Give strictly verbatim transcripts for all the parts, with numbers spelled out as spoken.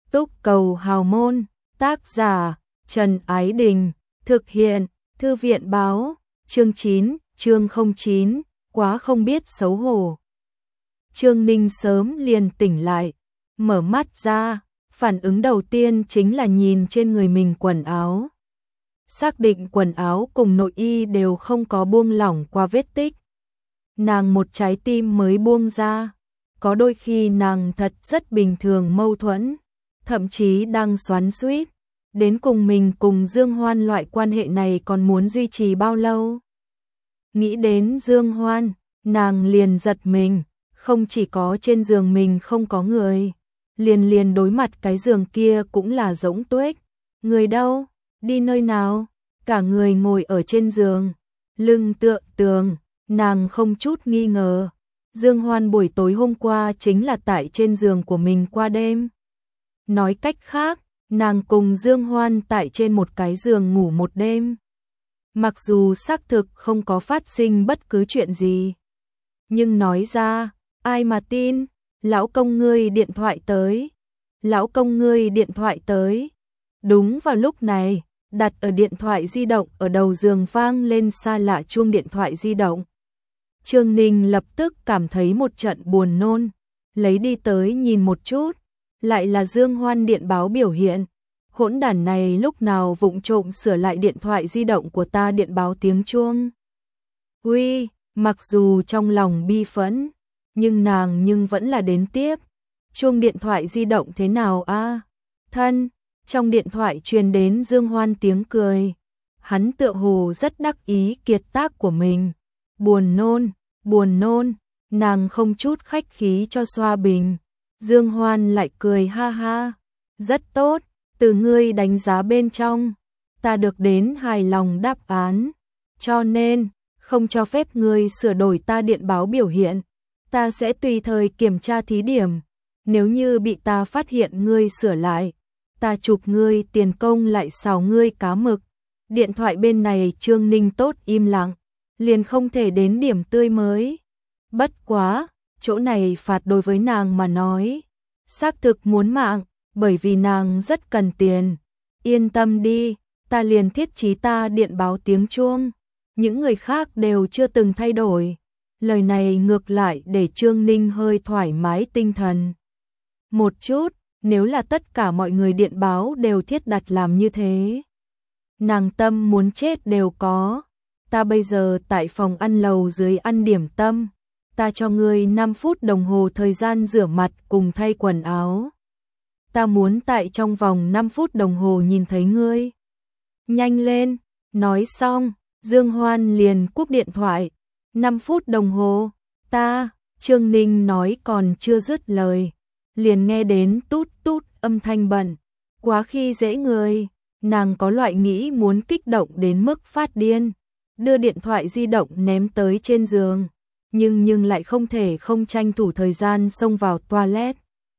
Túc cầu hào môn, tác giả, Trần Ái Đình, thực hiện, Thư viện báo, chương chín, chương không chín, quá không biết xấu hổ. Trương Ninh sớm liền tỉnh lại, mở mắt ra, phản ứng đầu tiên chính là nhìn trên người mình quần áo. Xác định quần áo cùng nội y đều không có buông lỏng qua vết tích. Nàng một trái tim mới buông ra, có đôi khi nàng thật rất bình thường mâu thuẫn, thậm chí đang xoắn xuýt, đến cùng mình cùng Dương Hoan loại quan hệ này còn muốn duy trì bao lâu. Nghĩ đến Dương Hoan, nàng liền giật mình, không chỉ có trên giường mình không có người, liền liền đối mặt cái giường kia cũng là rỗng tuếch. Người đâu? Đi nơi nào? Cả người ngồi ở trên giường, lưng tựa tường, nàng không chút nghi ngờ. Dương Hoan buổi tối hôm qua chính là tại trên giường của mình qua đêm. Nói cách khác, nàng cùng Dương Hoan tại trên một cái giường ngủ một đêm. Mặc dù xác thực không có phát sinh bất cứ chuyện gì, nhưng nói ra, ai mà tin, lão công ngươi điện thoại tới. Lão công ngươi điện thoại tới. Đúng vào lúc này, đặt ở điện thoại di động ở đầu giường vang lên xa lạ chuông điện thoại di động. Trương Ninh lập tức cảm thấy một trận buồn nôn, lấy đi tới nhìn một chút, lại là Dương Hoan điện báo biểu hiện. Hỗn đản này lúc nào vụng trộm sửa lại điện thoại di động của ta điện báo tiếng chuông. Uy, mặc dù trong lòng bi phẫn, nhưng nàng nhưng vẫn là đến tiếp. Chuông điện thoại di động thế nào a? À? Thân, trong điện thoại truyền đến Dương Hoan tiếng cười. Hắn tựa hồ rất đắc ý kiệt tác của mình. Buồn nôn, buồn nôn, nàng không chút khách khí cho xoa bình. Dương Hoan lại cười ha ha. Rất tốt, từ ngươi đánh giá bên trong, ta được đến hài lòng đáp án. Cho nên, không cho phép ngươi sửa đổi ta điện báo biểu hiện. Ta sẽ tùy thời kiểm tra thí điểm. Nếu như bị ta phát hiện ngươi sửa lại, ta chụp ngươi tiền công lại xào ngươi cá mực. Điện thoại bên này Trương Ninh tốt im lặng, liền không thể đến điểm tươi mới. Bất quá, chỗ này phạt đối với nàng mà nói, xác thực muốn mạng, bởi vì nàng rất cần tiền. Yên tâm đi, ta liền thiết trí ta điện báo tiếng chuông. Những người khác đều chưa từng thay đổi. Lời này ngược lại để Trương Ninh hơi thoải mái tinh thần một chút, nếu là tất cả mọi người điện báo đều thiết đặt làm như thế, nàng tâm muốn chết đều có. Ta bây giờ tại phòng ăn lầu dưới ăn điểm tâm, ta cho ngươi năm phút đồng hồ thời gian rửa mặt cùng thay quần áo. Ta muốn tại trong vòng năm phút đồng hồ nhìn thấy ngươi. Nhanh lên, nói xong, Dương Hoan liền cúp điện thoại. năm phút đồng hồ, ta, Trương Ninh nói còn chưa dứt lời, liền nghe đến tút tút âm thanh bẩn, quá khi dễ người. Nàng có loại nghĩ muốn kích động đến mức phát điên, đưa điện thoại di động ném tới trên giường, nhưng nhưng lại không thể không tranh thủ thời gian xông vào toilet.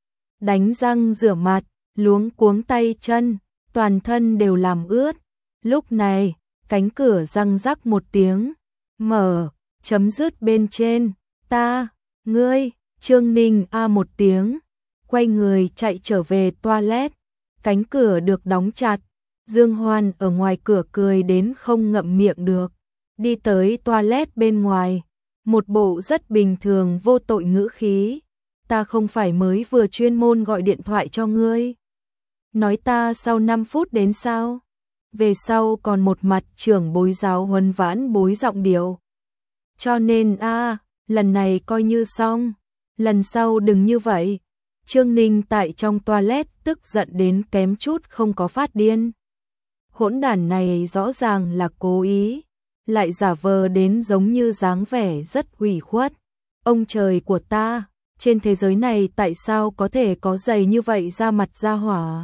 Đánh răng rửa mặt, luống cuống tay chân, toàn thân đều làm ướt. Lúc này, cánh cửa răng rắc một tiếng, mở, chấm dứt bên trên, ta, ngươi, Trương Ninh a một tiếng, quay người chạy trở về toilet. Cánh cửa được đóng chặt, Dương Hoan ở ngoài cửa cười đến không ngậm miệng được, đi tới toilet bên ngoài, một bộ rất bình thường vô tội ngữ khí. Ta không phải mới vừa chuyên môn gọi điện thoại cho ngươi, nói ta sau năm phút đến sao? Về sau còn một mặt trưởng bối giáo huấn vãn bối giọng điệu. Cho nên a, lần này coi như xong, lần sau đừng như vậy. Trương Ninh tại trong toilet tức giận đến kém chút không có phát điên. Hỗn đản này rõ ràng là cố ý, lại giả vờ đến giống như dáng vẻ rất ủy khuất. Ông trời của ta, trên thế giới này tại sao có thể có dày như vậy ra mặt ra hỏa?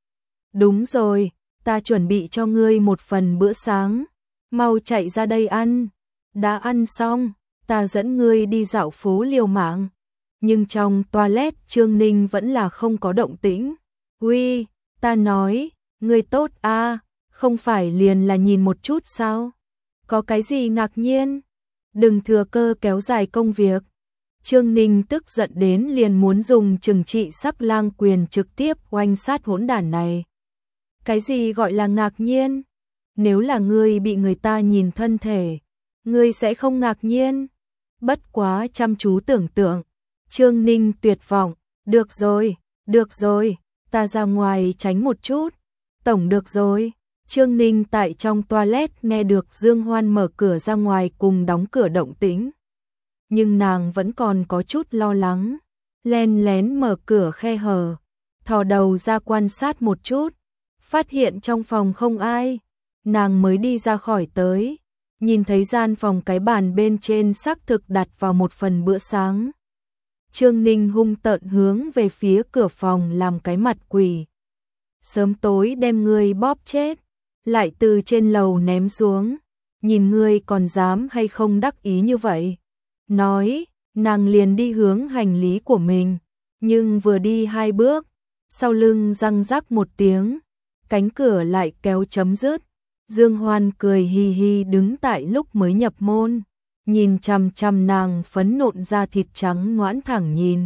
Đúng rồi, ta chuẩn bị cho ngươi một phần bữa sáng, mau chạy ra đây ăn. Đã ăn xong, ta dẫn ngươi đi dạo phố liều mạng. Nhưng trong toilet Trương Ninh vẫn là không có động tĩnh. Uy, ta nói, ngươi tốt a, không phải liền là nhìn một chút sao? Có cái gì ngạc nhiên? Đừng thừa cơ kéo dài công việc. Trương Ninh tức giận đến liền muốn dùng trừng trị sắc lang quyền trực tiếp oanh sát hỗn đản này. Cái gì gọi là ngạc nhiên? Nếu là ngươi bị người ta nhìn thân thể, ngươi sẽ không ngạc nhiên. Bất quá chăm chú tưởng tượng, Trương Ninh tuyệt vọng, được rồi, được rồi, ta ra ngoài tránh một chút, tổng được rồi. Trương Ninh tại trong toilet nghe được Dương Hoan mở cửa ra ngoài cùng đóng cửa động tĩnh. Nhưng nàng vẫn còn có chút lo lắng, len lén mở cửa khe hở, thò đầu ra quan sát một chút, phát hiện trong phòng không ai, nàng mới đi ra khỏi tới, nhìn thấy gian phòng cái bàn bên trên xác thực đặt vào một phần bữa sáng. Trương Ninh hung tợn hướng về phía cửa phòng làm cái mặt quỷ. Sớm tối đem ngươi bóp chết, lại từ trên lầu ném xuống, nhìn ngươi còn dám hay không đắc ý như vậy. Nói, nàng liền đi hướng hành lý của mình, nhưng vừa đi hai bước, sau lưng răng rắc một tiếng, cánh cửa lại kéo chấm dứt. Dương Hoan cười hi hi đứng tại lúc mới nhập môn, nhìn chằm chằm nàng phấn nộn da thịt trắng nõn thẳng nhìn.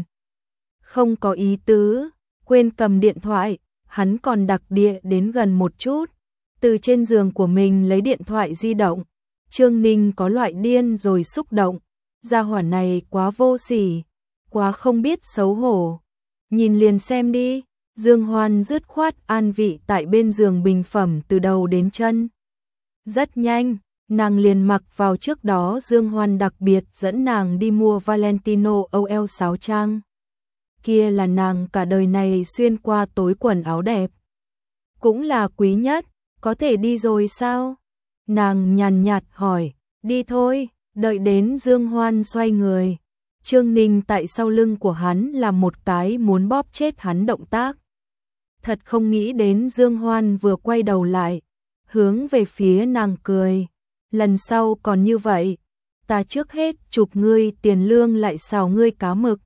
Không có ý tứ, quên cầm điện thoại, hắn còn đặc địa đến gần một chút, từ trên giường của mình lấy điện thoại di động. Trương Ninh có loại điên rồi xúc động, gia hỏa này quá vô sỉ, quá không biết xấu hổ. Nhìn liền xem đi. Dương Hoan dứt khoát an vị tại bên giường bình phẩm từ đầu đến chân. Rất nhanh, nàng liền mặc vào trước đó Dương Hoan đặc biệt dẫn nàng đi mua Valentino ô lờ sáu trang. Kia là nàng cả đời này xuyên qua tối quần áo đẹp. Cũng là quý nhất, có thể đi rồi sao? Nàng nhàn nhạt hỏi, đi thôi, đợi đến Dương Hoan xoay người. Trương Ninh tại sau lưng của hắn làm một cái muốn bóp chết hắn động tác. Thật không nghĩ đến Dương Hoan vừa quay đầu lại, hướng về phía nàng cười. Lần sau còn như vậy, ta trước hết chụp ngươi tiền lương lại xào ngươi cá mực.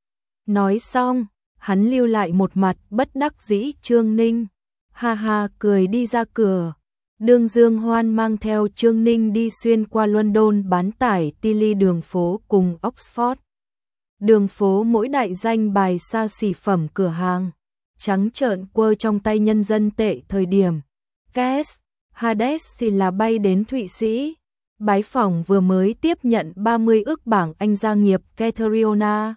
Nói xong, hắn lưu lại một mặt bất đắc dĩ. Trương Ninh ha ha cười đi ra cửa. Đường Dương Hoan mang theo Trương Ninh đi xuyên qua London bán tải Tilly đường phố cùng Oxford. Đường phố mỗi đại danh bài xa xỉ phẩm cửa hàng, trắng trợn quơ trong tay nhân dân tệ thời điểm. Cass Hades thì là bay đến Thụy Sĩ, bái phỏng vừa mới tiếp nhận ba mươi ức bảng Anh gia nghiệp Catriona.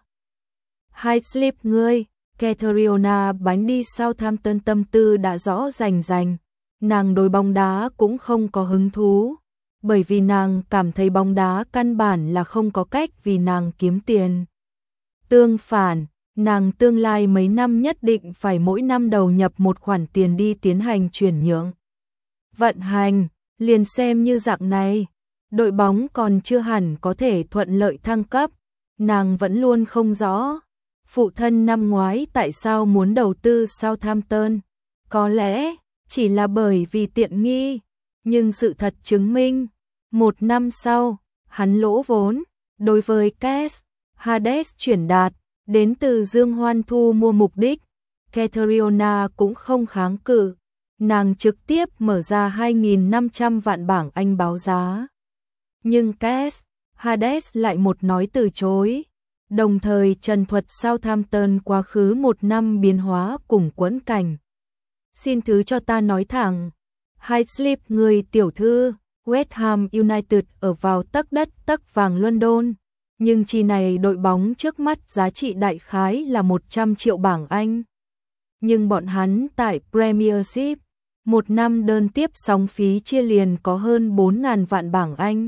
Highslip ngươi, Catriona bánh đi Southampton tâm tư đã rõ rành rành. Nàng đối bóng đá cũng không có hứng thú, bởi vì nàng cảm thấy bóng đá căn bản là không có cách vì nàng kiếm tiền. Tương phản, nàng tương lai mấy năm nhất định phải mỗi năm đầu nhập một khoản tiền đi tiến hành chuyển nhượng. Vận hành, liền xem như dạng này, đội bóng còn chưa hẳn có thể thuận lợi thăng cấp, nàng vẫn luôn không rõ. Phụ thân năm ngoái tại sao muốn đầu tư Southampton? Có lẽ chỉ là bởi vì tiện nghi, nhưng sự thật chứng minh, một năm sau, hắn lỗ vốn. Đối với Cass Hades chuyển đạt đến từ Dương Hoan thu mua mục đích, Catriona cũng không kháng cự, nàng trực tiếp mở ra hai nghìn năm trăm vạn bảng Anh báo giá. Nhưng Cass Hades lại một nói từ chối, đồng thời trần thuật Southampton quá khứ một năm biến hóa cùng quẫn cảnh. Xin thứ cho ta nói thẳng, Highslip người tiểu thư, West Ham United ở vào tấc đất tấc vàng London, nhưng chi này đội bóng trước mắt giá trị đại khái là một trăm triệu bảng Anh. Nhưng bọn hắn tại Premiership, một năm đơn tiếp sóng phí chia liền có hơn bốn nghìn vạn bảng Anh.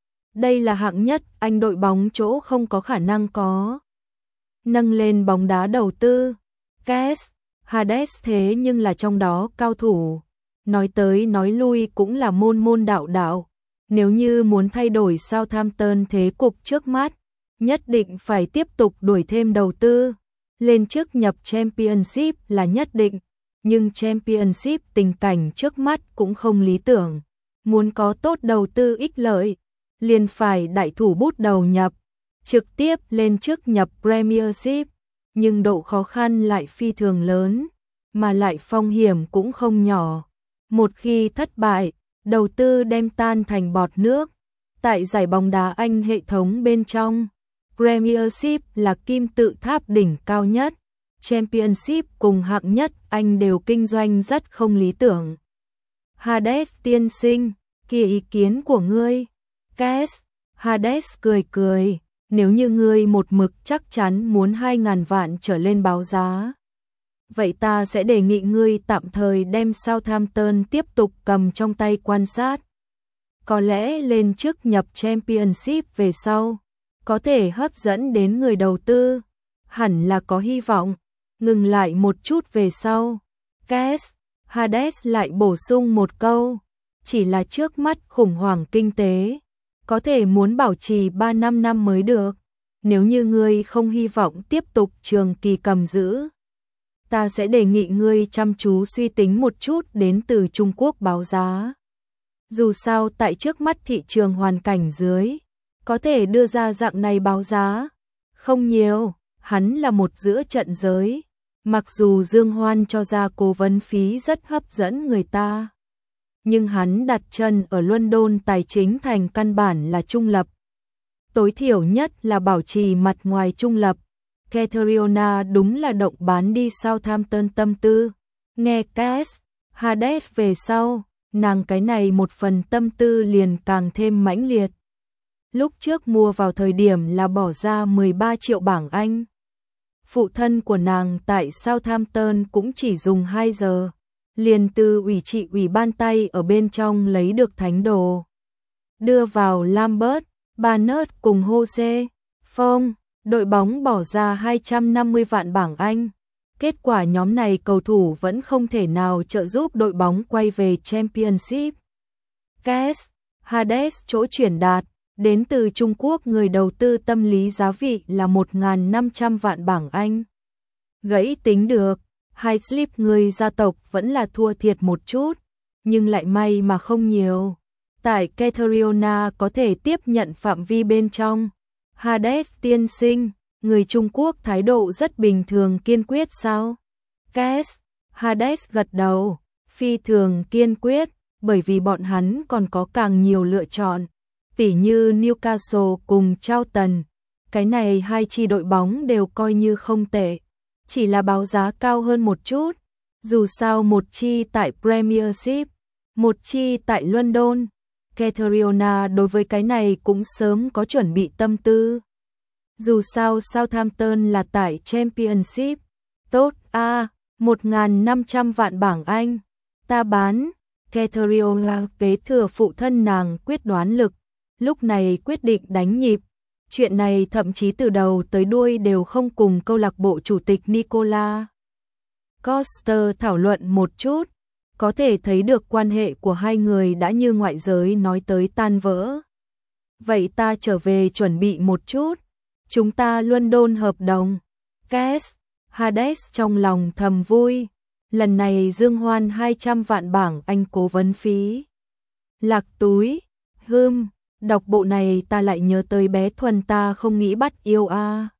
Đây là hạng nhất Anh đội bóng chỗ không có khả năng có. Nâng lên bóng đá đầu tư, Cass Hades thế nhưng là trong đó cao thủ. Nói tới nói lui cũng là môn môn đạo đạo. Nếu như muốn thay đổi Southampton thế cục trước mắt, nhất định phải tiếp tục đuổi thêm đầu tư. Lên chức nhập Championship là nhất định, nhưng Championship tình cảnh trước mắt cũng không lý tưởng. Muốn có tốt đầu tư ích lợi, liền phải đại thủ bút đầu nhập, trực tiếp lên chức nhập Premiership, nhưng độ khó khăn lại phi thường lớn, mà lại phong hiểm cũng không nhỏ. Một khi thất bại, đầu tư đem tan thành bọt nước. Tại giải bóng đá Anh hệ thống bên trong, Premiership là kim tự tháp đỉnh cao nhất, Championship cùng hạng nhất Anh đều kinh doanh rất không lý tưởng. Hades tiên sinh, kia ý kiến của ngươi. Kes, Hades cười cười, nếu như ngươi một mực chắc chắn muốn hai ngàn vạn trở lên báo giá. Vậy ta sẽ đề nghị ngươi tạm thời đem Southampton tiếp tục cầm trong tay quan sát. Có lẽ lên chức nhập Championship về sau, có thể hấp dẫn đến người đầu tư, hẳn là có hy vọng. Ngừng lại một chút về sau, Kes, Hades lại bổ sung một câu, chỉ là trước mắt khủng hoảng kinh tế, có thể muốn bảo trì ba năm năm mới được, nếu như ngươi không hy vọng tiếp tục trường kỳ cầm giữ. Ta sẽ đề nghị ngươi chăm chú suy tính một chút đến từ Trung Quốc báo giá. Dù sao tại trước mắt thị trường hoàn cảnh dưới, có thể đưa ra dạng này báo giá, không nhiều, hắn là một giữa trận giới. Mặc dù Dương Hoan cho ra cố vấn phí rất hấp dẫn người ta, nhưng hắn đặt chân ở London tài chính thành căn bản là trung lập. Tối thiểu nhất là bảo trì mặt ngoài trung lập. Catriona đúng là động bán đi Southampton tâm tư. Nghe Kes, Hades về sau, nàng cái này một phần tâm tư liền càng thêm mãnh liệt. Lúc trước mua vào thời điểm là bỏ ra mười ba triệu bảng Anh. Phụ thân của nàng tại Southampton cũng chỉ dùng hai giờ, liền từ ủy trị ủy ban tay ở bên trong lấy được thánh đồ. Đưa vào Lambert, Barnett cùng Jose Phong, đội bóng bỏ ra hai trăm năm mươi vạn bảng Anh. Kết quả nhóm này cầu thủ vẫn không thể nào trợ giúp đội bóng quay về Championship. Kes, Hades chỗ chuyển đạt, đến từ Trung Quốc người đầu tư tâm lý giá vị là một nghìn năm trăm vạn bảng Anh. Gãy tính được, Highcliffe người gia tộc vẫn là thua thiệt một chút, nhưng lại may mà không nhiều. Tại Catriona có thể tiếp nhận phạm vi bên trong. Hades tiên sinh, người Trung Quốc thái độ rất bình thường kiên quyết sao? Kes, Hades gật đầu, phi thường kiên quyết, bởi vì bọn hắn còn có càng nhiều lựa chọn. Tỉ như Newcastle cùng Charlton, cái này hai chi đội bóng đều coi như không tệ, chỉ là báo giá cao hơn một chút, dù sao một chi tại Premiership, một chi tại London. Catriona đối với cái này cũng sớm có chuẩn bị tâm tư. Dù sao Southampton là tại Championship, tốt a, à, một nghìn năm trăm vạn bảng Anh, ta bán. Catriona kế thừa phụ thân nàng quyết đoán lực, lúc này quyết định đánh nhịp. Chuyện này thậm chí từ đầu tới đuôi đều không cùng câu lạc bộ chủ tịch Nicola Coster thảo luận một chút, có thể thấy được quan hệ của hai người đã như ngoại giới nói tới tan vỡ. Vậy ta trở về chuẩn bị một chút, chúng ta London hợp đồng. Kes, Hades trong lòng thầm vui, lần này Dương Hoan hai trăm vạn bảng Anh cố vấn phí. Lạc túi, hưm. Đọc bộ này ta lại nhớ tới bé Thuần ta không nghĩ bắt yêu a.